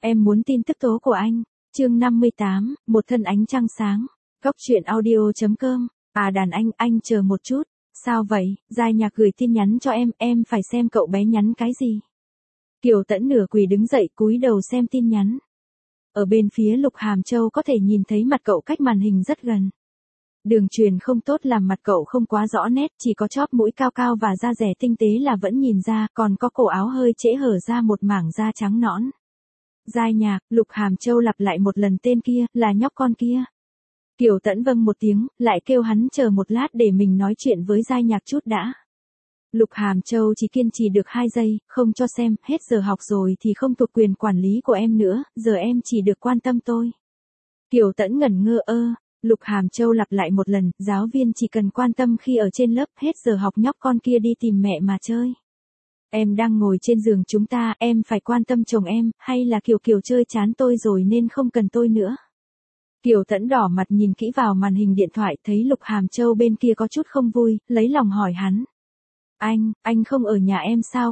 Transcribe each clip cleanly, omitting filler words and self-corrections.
Em muốn tin tức tố của anh. Chương 58, một thân ánh trăng sáng. Góc truyện audio.com. À đàn anh chờ một chút. Sao vậy? Giai Nhạc gửi tin nhắn cho em phải xem cậu bé nhắn cái gì. Kiều Tẫn nửa quỳ đứng dậy cúi đầu xem tin nhắn. Ở bên phía Lục Hàm Châu có thể nhìn thấy mặt cậu cách màn hình rất gần. Đường truyền không tốt làm mặt cậu không quá rõ nét, chỉ có chóp mũi cao cao và da dẻ tinh tế là vẫn nhìn ra, còn có cổ áo hơi trễ hở ra một mảng da trắng nõn. Giai Nhạc, Lục Hàm Châu lặp lại một lần tên kia, là nhóc con kia. Kiều Tẫn vâng một tiếng, lại kêu hắn chờ một lát để mình nói chuyện với Giai Nhạc chút đã. Lục Hàm Châu chỉ kiên trì được 2 giây, không cho xem, hết giờ học rồi thì không thuộc quyền quản lý của em nữa, giờ em chỉ được quan tâm tôi. Kiều Tẫn ngẩn ngơ Lục Hàm Châu lặp lại một lần, giáo viên chỉ cần quan tâm khi ở trên lớp, hết giờ học nhóc con kia đi tìm mẹ mà chơi. Em đang ngồi trên giường chúng ta, em phải quan tâm chồng em, hay là Kiều chơi chán tôi rồi nên không cần tôi nữa. Kiều Tẫn đỏ mặt nhìn kỹ vào màn hình điện thoại, thấy Lục Hàm Châu bên kia có chút không vui, lấy lòng hỏi hắn. Anh không ở nhà em sao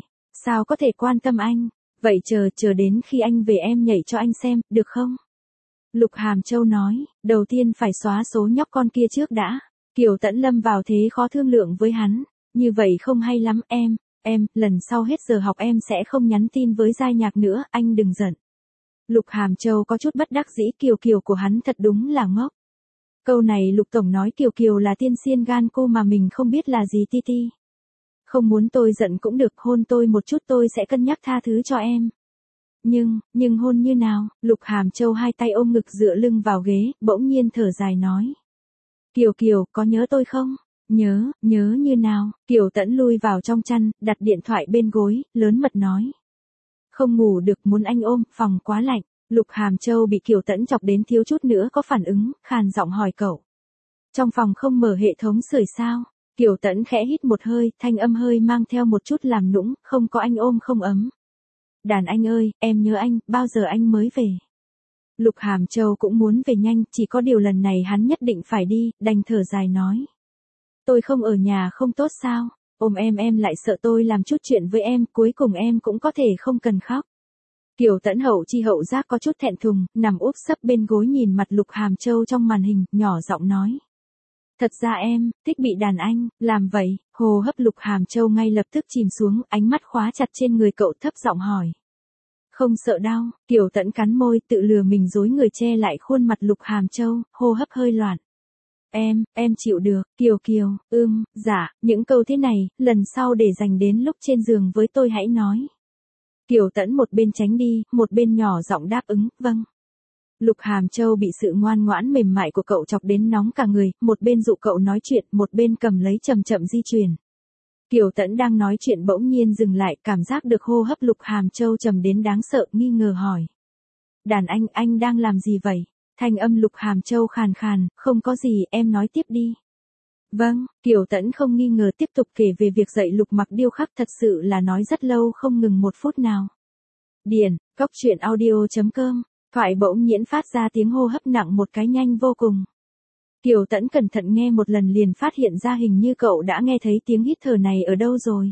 có thể quan tâm anh, vậy chờ đến khi anh về em nhảy cho anh xem, được không? Lục Hàm Châu nói, đầu tiên phải xóa số nhóc con kia trước đã. Kiều Tẫn lâm vào thế khó thương lượng với hắn, như vậy không hay lắm em, lần sau hết giờ học em sẽ không nhắn tin với Giai Nhạc nữa, anh đừng giận. Lục Hàm Châu có chút bất đắc dĩ, Kiều của hắn thật đúng là ngốc. Câu này Lục Tổng nói Kiều là tiên xiên gan cô mà mình không biết là gì ti. Không muốn tôi giận cũng được, hôn tôi một chút tôi sẽ cân nhắc tha thứ cho em. Nhưng hôn như nào? Lục Hàm Châu hai tay ôm ngực dựa lưng vào ghế, bỗng nhiên thở dài nói. Kiều, có nhớ tôi không? Nhớ như nào? Kiều Tẫn lui vào trong chăn, đặt điện thoại bên gối, lớn mật nói. Không ngủ được, muốn anh ôm, phòng quá lạnh. Lục Hàm Châu bị Kiều Tẫn chọc đến thiếu chút nữa có phản ứng, khàn giọng hỏi cậu. Trong phòng không mở hệ thống sưởi sao? Kiều Tẫn khẽ hít một hơi, thanh âm hơi mang theo một chút làm nũng, không có anh ôm không ấm. Đàn anh ơi, em nhớ anh, bao giờ anh mới về? Lục Hàm Châu cũng muốn về nhanh, chỉ có điều lần này hắn nhất định phải đi, đành thở dài nói. Tôi không ở nhà không tốt sao? Ôm em lại sợ tôi làm chút chuyện với em, cuối cùng em cũng có thể không cần khóc. Kiều Tẫn hậu chi hậu giác có chút thẹn thùng, nằm úp sấp bên gối nhìn mặt Lục Hàm Châu trong màn hình, nhỏ giọng nói. Thật ra em, thích bị đàn anh, làm vậy, hô hấp Lục Hàm Châu ngay lập tức chìm xuống, ánh mắt khóa chặt trên người cậu thấp giọng hỏi. Không sợ đau, Kiều Tẫn cắn môi, tự lừa mình dối người che lại khuôn mặt Lục Hàm Châu, hô hấp hơi loạn. Em chịu được, Kiều, dạ, những câu thế này, lần sau để dành đến lúc trên giường với tôi hãy nói. Kiều Tẫn một bên tránh đi, một bên nhỏ giọng đáp ứng, vâng. Lục Hàm Châu bị sự ngoan ngoãn mềm mại của cậu chọc đến nóng cả người, một bên dụ cậu nói chuyện, một bên cầm lấy chậm di chuyển. Kiều Tẫn đang nói chuyện bỗng nhiên dừng lại, cảm giác được hô hấp Lục Hàm Châu trầm đến đáng sợ, nghi ngờ hỏi. Đàn anh đang làm gì vậy? Thanh âm Lục Hàm Châu khàn khàn, không có gì, em nói tiếp đi. Vâng, Kiều Tẫn không nghi ngờ tiếp tục kể về việc dạy Lục Mặc điêu khắc, thật sự là nói rất lâu không ngừng một phút nào. Điền, góc truyện audio.com. Thoại bỗng nhiễn phát ra tiếng hô hấp nặng một cái nhanh vô cùng. Kiều Tẫn cẩn thận nghe một lần liền phát hiện ra hình như cậu đã nghe thấy tiếng hít thở này ở đâu rồi.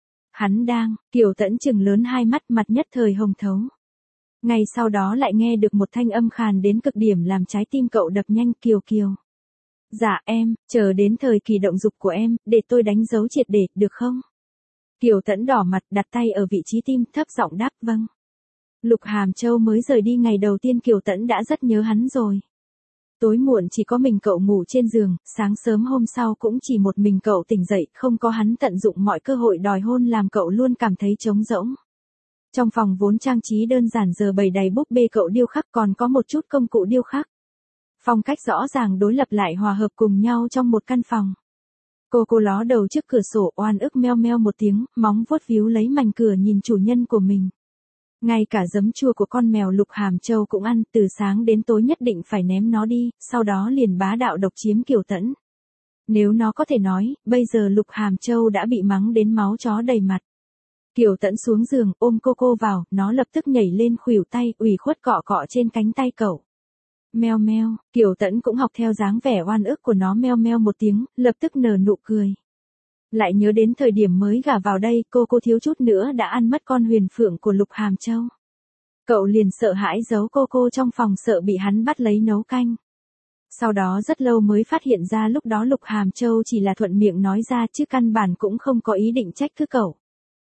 Kiều Tẫn chừng lớn hai mắt, mặt nhất thời hồng thấu. Ngay sau đó lại nghe được một thanh âm khàn đến cực điểm làm trái tim cậu đập nhanh. Kiều. Dạ em, chờ đến thời kỳ động dục của em, để tôi đánh dấu triệt để, được không? Kiều Tẫn đỏ mặt, đặt tay ở vị trí tim, thấp giọng đáp vâng. Lục Hàm Châu mới rời đi ngày đầu tiên Kiều Tẫn đã rất nhớ hắn rồi. Tối muộn chỉ có mình cậu ngủ trên giường, sáng sớm hôm sau cũng chỉ một mình cậu tỉnh dậy, không có hắn tận dụng mọi cơ hội đòi hôn làm cậu luôn cảm thấy trống rỗng. Trong phòng vốn trang trí đơn giản giờ bày đầy búp bê cậu điêu khắc, còn có một chút công cụ điêu khắc. Phong cách rõ ràng đối lập lại hòa hợp cùng nhau trong một căn phòng. Cô ló đầu trước cửa sổ, oan ức meo meo một tiếng, móng vuốt víu lấy mảnh cửa nhìn chủ nhân của mình. Ngay cả giấm chua của con mèo Lục Hàm Châu cũng ăn, từ sáng đến tối nhất định phải ném nó đi, sau đó liền bá đạo độc chiếm Kiều Tẫn. Nếu nó có thể nói, bây giờ Lục Hàm Châu đã bị mắng đến máu chó đầy mặt. Kiều Tẫn xuống giường, ôm cô vào, nó lập tức nhảy lên khuỷu tay, ủy khuất cọ trên cánh tay cậu. Meo meo, Kiều Tẫn cũng học theo dáng vẻ oan ức của nó, meo meo một tiếng, lập tức nở nụ cười. Lại nhớ đến thời điểm mới gả vào đây, cô thiếu chút nữa đã ăn mất con huyền phượng của Lục Hàm Châu. Cậu liền sợ hãi giấu cô trong phòng sợ bị hắn bắt lấy nấu canh. Sau đó rất lâu mới phát hiện ra lúc đó Lục Hàm Châu chỉ là thuận miệng nói ra chứ căn bản cũng không có ý định trách cứ cậu.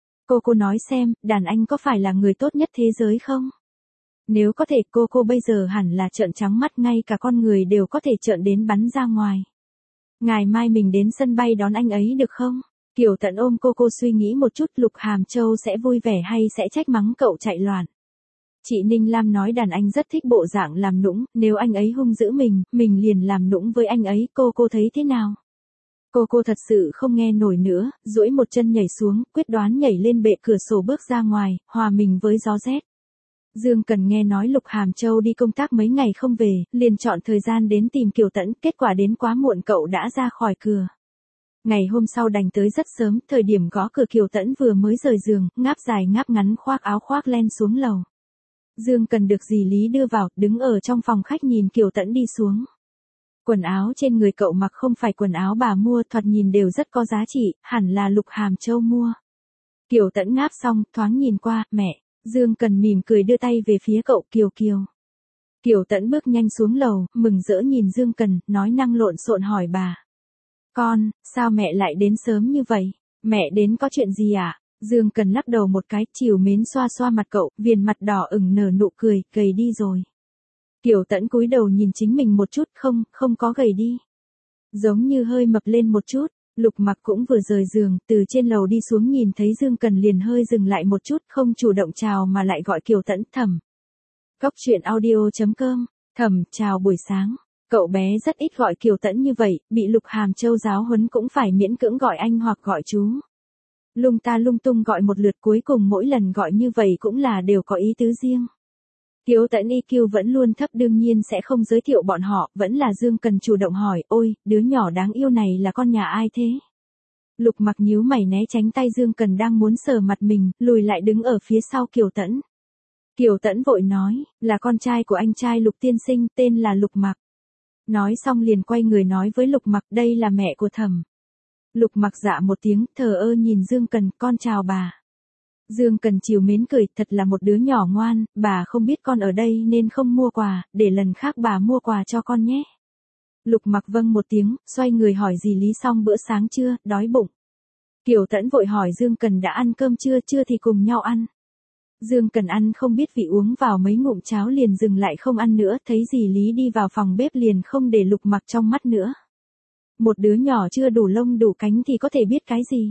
Cô nói xem, đàn anh có phải là người tốt nhất thế giới không? Nếu có thể cô bây giờ hẳn là trợn trắng mắt ngay cả con người đều có thể trợn đến bắn ra ngoài. Ngày mai mình đến sân bay đón anh ấy được không? Kiều Tẫn ôm cô suy nghĩ một chút Lục Hàm Châu sẽ vui vẻ hay sẽ trách mắng cậu chạy loạn. Chị Ninh Lam nói đàn anh rất thích bộ dạng làm nũng, nếu anh ấy hung dữ mình liền làm nũng với anh ấy, cô thấy thế nào? Cô thật sự không nghe nổi nữa, duỗi một chân nhảy xuống, quyết đoán nhảy lên bệ cửa sổ bước ra ngoài, hòa mình với gió rét. Dương Cần nghe nói Lục Hàm Châu đi công tác mấy ngày không về, liền chọn thời gian đến tìm Kiều Tẫn, kết quả đến quá muộn cậu đã ra khỏi cửa. Ngày hôm sau đành tới rất sớm, thời điểm gõ cửa Kiều Tẫn vừa mới rời giường, ngáp dài ngáp ngắn khoác áo khoác len xuống lầu. Dương Cần được dì Lý đưa vào, đứng ở trong phòng khách nhìn Kiều Tẫn đi xuống. Quần áo trên người cậu mặc không phải quần áo bà mua, thoạt nhìn đều rất có giá trị, hẳn là Lục Hàm Châu mua. Kiều Tẫn ngáp xong, thoáng nhìn qua, mẹ. Dương Cần mỉm cười đưa tay về phía cậu, Kiều. Kiều Tẫn bước nhanh xuống lầu, mừng rỡ nhìn Dương Cần, nói năng lộn xộn hỏi bà. Con, sao mẹ lại đến sớm như vậy? Mẹ đến có chuyện gì ạ? Dương Cần lắc đầu một cái, trìu mến xoa xoa mặt cậu, viền mặt đỏ ửng nở nụ cười, gầy đi rồi. Kiều Tẫn cúi đầu nhìn chính mình một chút, không có gầy đi. Giống như hơi mập lên một chút. Lục Mặc cũng vừa rời giường, từ trên lầu đi xuống nhìn thấy Dương Cần liền hơi dừng lại một chút, không chủ động chào mà lại gọi Kiều Tẫn, Thẩm. Góc truyện audio.com, Thẩm, chào buổi sáng. Cậu bé rất ít gọi Kiều Tẫn như vậy, bị Lục Hàm Châu giáo huấn cũng phải miễn cưỡng gọi anh hoặc gọi chú. Lung ta lung tung gọi một lượt, cuối cùng mỗi lần gọi như vậy cũng là đều có ý tứ riêng. Kiều Tẫn IQ vẫn luôn thấp đương nhiên sẽ không giới thiệu bọn họ, vẫn là Dương Cần chủ động hỏi, ôi, đứa nhỏ đáng yêu này là con nhà ai thế? Lục Mặc nhíu mày né tránh tay Dương Cần đang muốn sờ mặt mình, lùi lại đứng ở phía sau Kiều Tẫn. Kiều Tẫn vội nói, là con trai của anh trai Lục tiên sinh, tên là Lục Mặc. Nói xong liền quay người nói với Lục Mặc, đây là mẹ của Thẩm. Lục Mặc dạ một tiếng, thờ ơ nhìn Dương Cần, con chào bà. Dương Cần trìu mến cười, thật là một đứa nhỏ ngoan, bà không biết con ở đây nên không mua quà, để lần khác bà mua quà cho con nhé. Lục Mặc vâng một tiếng, xoay người hỏi dì Lý xong bữa sáng chưa, đói bụng. Kiều Tẫn vội hỏi Dương Cần đã ăn cơm chưa, chưa thì cùng nhau ăn. Dương Cần ăn không biết vị uống vào mấy ngụm cháo liền dừng lại không ăn nữa, thấy dì Lý đi vào phòng bếp liền không để Lục Mặc trong mắt nữa. Một đứa nhỏ chưa đủ lông đủ cánh thì có thể biết cái gì.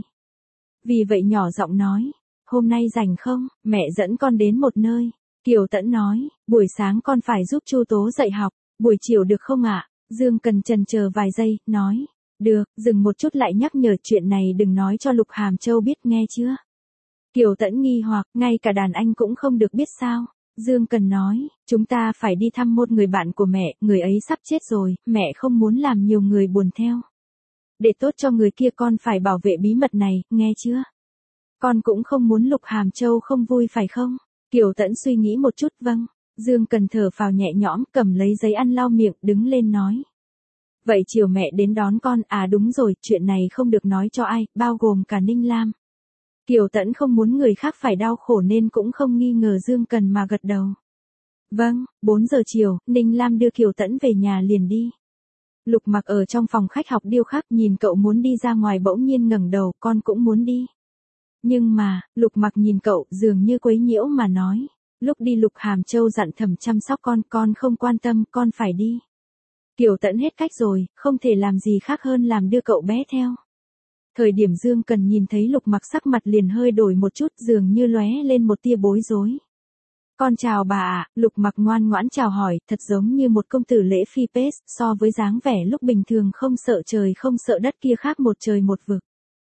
Vì vậy nhỏ giọng nói. Hôm nay rảnh không, mẹ dẫn con đến một nơi. Kiều Tẫn nói, buổi sáng con phải giúp Chu Tố dạy học, buổi chiều được không ạ? Dương Cần chần chờ vài giây, nói, được, dừng một chút lại nhắc nhở chuyện này đừng nói cho Lục Hàm Châu biết nghe chưa? Kiều Tẫn nghi hoặc, ngay cả đàn anh cũng không được biết sao? Dương Cần nói, chúng ta phải đi thăm một người bạn của mẹ, người ấy sắp chết rồi, mẹ không muốn làm nhiều người buồn theo. Để tốt cho người kia con phải bảo vệ bí mật này, nghe chưa? Con cũng không muốn Lục Hàm Châu không vui phải không? Kiều Tẫn suy nghĩ một chút, vâng. Dương Cần thở phào nhẹ nhõm, cầm lấy giấy ăn lau miệng, đứng lên nói. Vậy chiều mẹ đến đón con, à đúng rồi, chuyện này không được nói cho ai, bao gồm cả Ninh Lam. Kiều Tẫn không muốn người khác phải đau khổ nên cũng không nghi ngờ Dương Cần mà gật đầu. Vâng, 4 giờ chiều, Ninh Lam đưa Kiều Tẫn về nhà liền đi. Lục Mặc ở trong phòng khách học điêu khắc nhìn cậu muốn đi ra ngoài bỗng nhiên ngẩng đầu, con cũng muốn đi. Nhưng mà, Lục Mặc nhìn cậu dường như quấy nhiễu mà nói. Lúc đi Lục Hàm Châu dặn Thẩm chăm sóc con không quan tâm, con phải đi. Kiều Tẫn hết cách rồi, không thể làm gì khác hơn làm đưa cậu bé theo. Thời điểm Dương Cần nhìn thấy Lục Mặc sắc mặt liền hơi đổi một chút dường như lóe lên một tia bối rối. Con chào bà ạ, Lục Mặc ngoan ngoãn chào hỏi, thật giống như một công tử lễ phi pết, so với dáng vẻ lúc bình thường không sợ trời không sợ đất kia khác một trời một vực.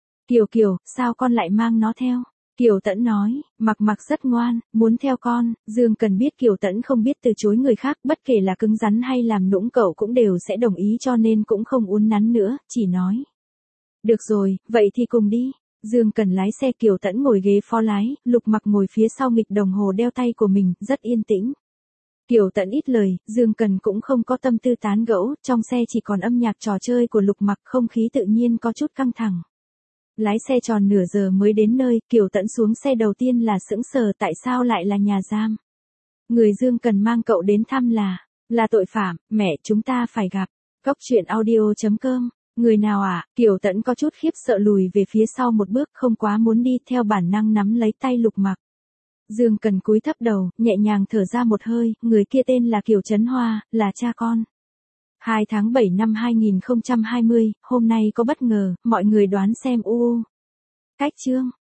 Kiều, sao con lại mang nó theo? Kiều Tẫn nói, Mặc rất ngoan, muốn theo con. Dương Cần biết Kiều Tẫn không biết từ chối người khác, bất kể là cứng rắn hay làm nũng cậu cũng đều sẽ đồng ý cho nên cũng không uốn nắn nữa, chỉ nói. Được rồi, vậy thì cùng đi. Dương Cần lái xe, Kiều Tẫn ngồi ghế phó lái, Lục Mặc ngồi phía sau nghịch đồng hồ đeo tay của mình, rất yên tĩnh. Kiều Tẫn ít lời, Dương Cần cũng không có tâm tư tán gẫu, trong xe chỉ còn âm nhạc trò chơi của Lục Mặc, không khí tự nhiên có chút căng thẳng. Lái xe tròn nửa giờ mới đến nơi, Kiều Tẫn xuống xe đầu tiên là sững sờ tại sao lại là nhà giam. Người Dương cần mang cậu đến thăm là tội phạm, mẹ chúng ta phải gặp. Cốc truyện audio.com. Người nào à? Kiều Tẫn có chút khiếp sợ lùi về phía sau một bước, không quá muốn đi, theo bản năng nắm lấy tay Lục Mặc. Dương Cần cúi thấp đầu, nhẹ nhàng thở ra một hơi, người kia tên là Kiều Trấn Hoa, là cha con. 2 tháng 7 năm 2020, hôm nay có bất ngờ, mọi người đoán xem. Cách chương